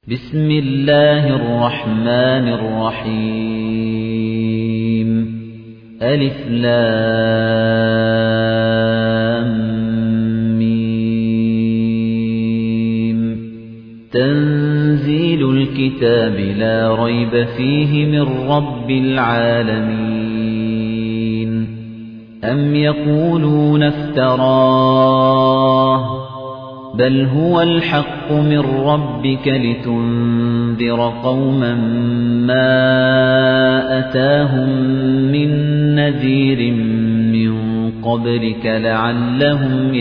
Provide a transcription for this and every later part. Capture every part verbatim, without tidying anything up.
بسم الله الرحمن الرحيم ألف لام ميم تنزيل الكتاب لا ريب فيه من رب العالمين أم يقولون افتراه بل هو الحق من ربك لتنذر قوما ما أتاهم من نذير من قبلك لعلهم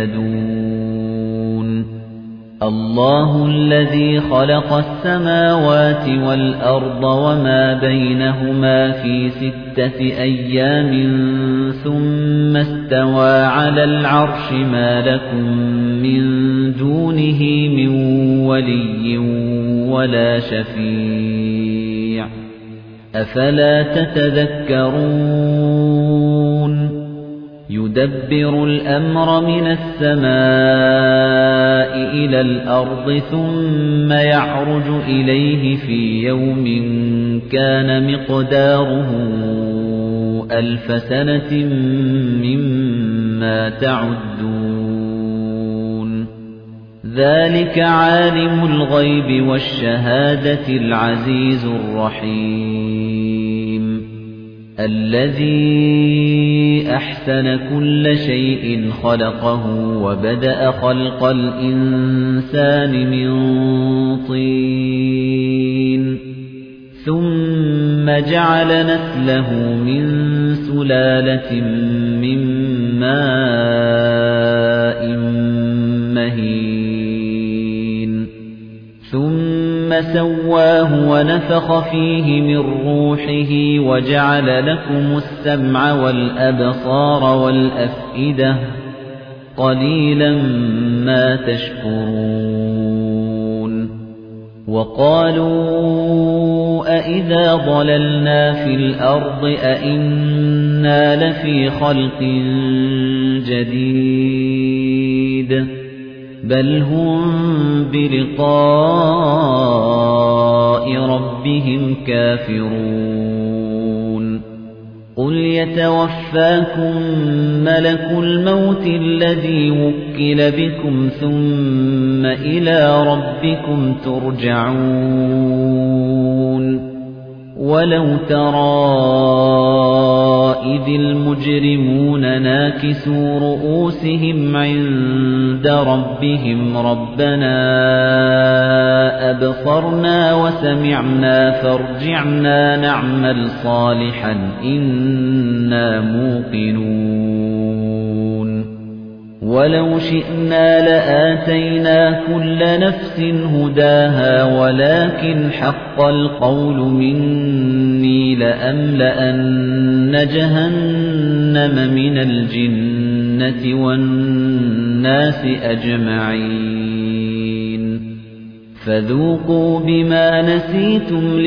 يهتدون الله الذي خلق السماوات والأرض وما بينهما في ستة أيام ثم استوى على العرش ما لكم من دونه من ولي ولا شفيع أفلا تتذكرون يدبر الأمر من السماء إلى الأرض ثم يعرج إليه في يوم كان مقداره ألف سنة مما تعدون ذلك عالم الغيب والشهادة العزيز الرحيم الذي أحسن كل شيء خلقه وبدأ خلق الإنسان من طين ثم جعل نسله من سلالة من ماء مهين ثم سواه ونفخ فيه من روحه وجعل لكم السمع والأبصار والأفئدة قليلا ما تشكرون وقالوا أإذا ضللنا في الأرض أإنا لفي خلق جديد بل هم بلقاء ربهم كافرون قل يتوفاكم ملك الموت الذي وكل بكم ثم إلى ربكم ترجعون ولو ترى إذ المجرمون ناكسوا رؤوسهم عند ربهم ربنا أبصرنا وسمعنا فارجعنا نعمل صالحا إنا موقنون ولو شئنا لآتينا كل نفس هداها ولكن حق القول مني لأملأن جهنم من الجنة والناس أجمعين فذوقوا بما نسيتم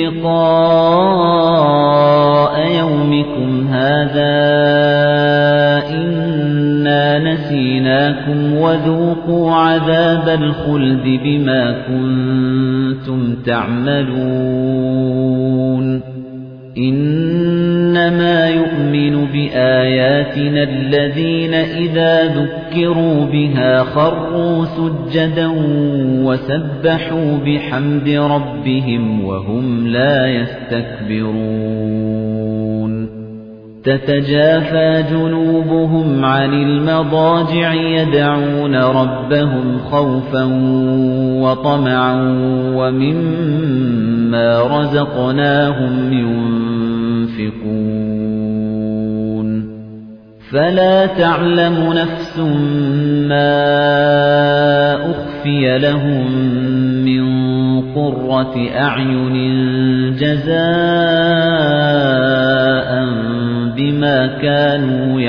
لقاء يومكم هذا إنا نسيناكم وذوقوا عذاب الخلد بما كنتم تعملون إنما يؤمن بآياتنا الذين إذا ذكروا بها خروا سجدا وسبحوا بحمد ربهم وهم لا يستكبرون تتجافى جنوبهم عن المضاجع يدعون ربهم خوفا وطمعا ومما رزقناهم ينفقون فلا تعلم نفس ما أخفي لهم من قرة أعين جزاء بما كانوا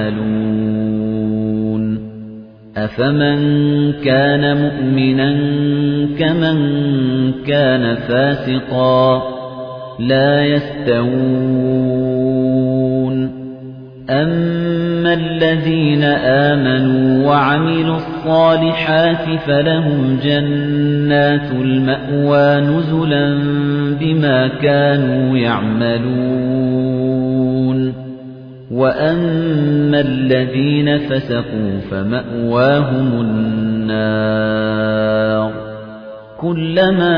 يعملون أفمن كان مؤمنا كمن كان فاسقا لا يستوون أَمَّا الَّذِينَ آمَنُوا وَعَمِلُوا الصَّالِحَاتِ فَلَهُمْ جَنَّاتُ الْمَأْوَى نُزُلًا بِمَا كَانُوا يَعْمَلُونَ وَأَمَّا الَّذِينَ فَسَقُوا فَمَأْوَاهُمُ النَّارُ كُلَّمَا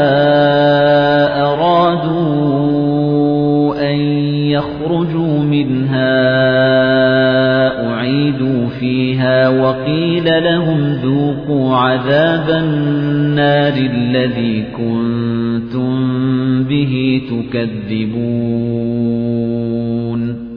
أَرَادُوا أَن يَخْرُجُوا مِنْهَا أُعِيدُوا فِيهَا وَقِيلَ لَهُمْ ذُوقُوا عَذَابَ النَّارِ الَّذِي كُنتُم بِهِ تُكَذِّبُونَ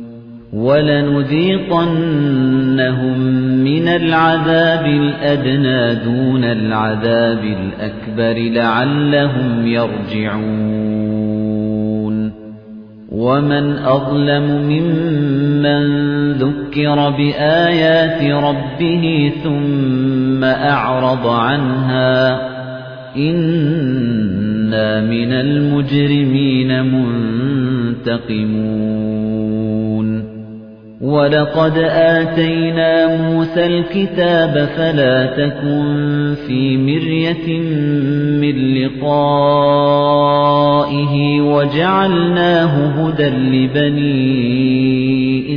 وَلَنُذِيقَنَّهُم مِّنَ الْعَذَابِ الْأَدْنَىٰ دُونَ الْعَذَابِ الْأَكْبَرِ لَعَلَّهُمْ يَرْجِعُونَ وَمَنْ أَظْلَمُ مِمَّن ذُكِّرَ بِآيَاتِ رَبِّهِ ثُمَّ أَعْرَضَ عَنْهَا إِنَّا مِنَ الْمُجْرِمِينَ مُنتَقِمُونَ وَلَقَدْ آتَيْنَا مُوسَى الْكِتَابَ فَلَا تَكُن فِي مِرْيَةٍ مِّن لِّقَائِهِ وَجَعَلْنَاهُ هُدًى لِّبَنِي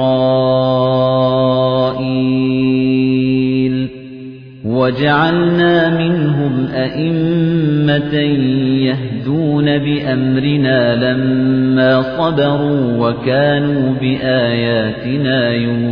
إِسْرَائِيلَ وَجَعَلْنَا مِنْهُمْ أَئِمَّةً يَهْدُونَ بِأَمْرِنَا لَمَّا صَبَرُوا وَكَانُوا بِآيَاتِنَا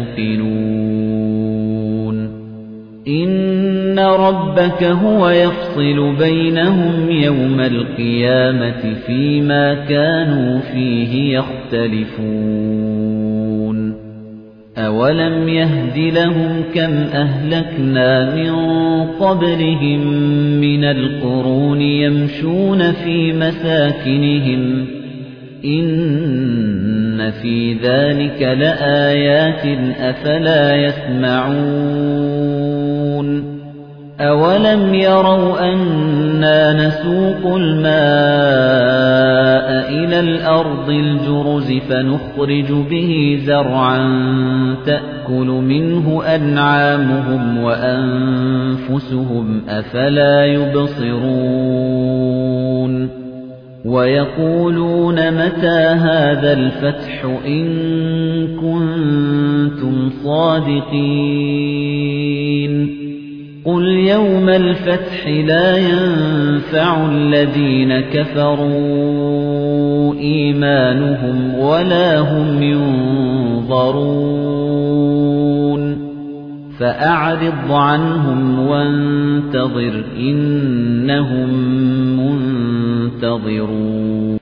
يُوقِنُونَ إِنَّ رَبَّكَ هُوَ يَفْصِلُ بَيْنَهُمْ يَوْمَ الْقِيَامَةِ فِيمَا كَانُوا فِيهِ يَخْتَلِفُونَ أَوَلَمْ يَهْدِ لَهُمْ كَمْ أَهْلَكْنَا مِن قَبْلِهِم مِّنَ الْقُرُونِ يَمْشُونَ فِي مَسَاكِنِهِمْ إِنَّ فِي ذَلِكَ لَآيَاتٍ أَفَلَا يَسْمَعُونَ أَوَلَمْ يَرَوْا أَنَّا نَسُوقُ الْمَاءَ إِلَى الْأَرْضِ الْجُرُزِ فَنُخْرِجُ بِهِ زَرْعًا تَأْكُلُ مِنْهُ أَنْعَامُهُمْ وَأَنفُسُهُمْ أَفَلَا يُبْصِرُونَ وَيَقُولُونَ مَتَى هَذَا الْفَتْحُ إِن كُنتُمْ صَادِقِينَ قُلْ يَوْمَ الْفَتْحِ لَا يَنفَعُ الَّذِينَ كَفَرُوا إِيمَانُهُمْ وَلَا هُمْ يُنظَرُونَ فَأَعْرِضْ عَنْهُمْ وَانتَظِرْ إِنَّهُم مُّنتَظِرُونَ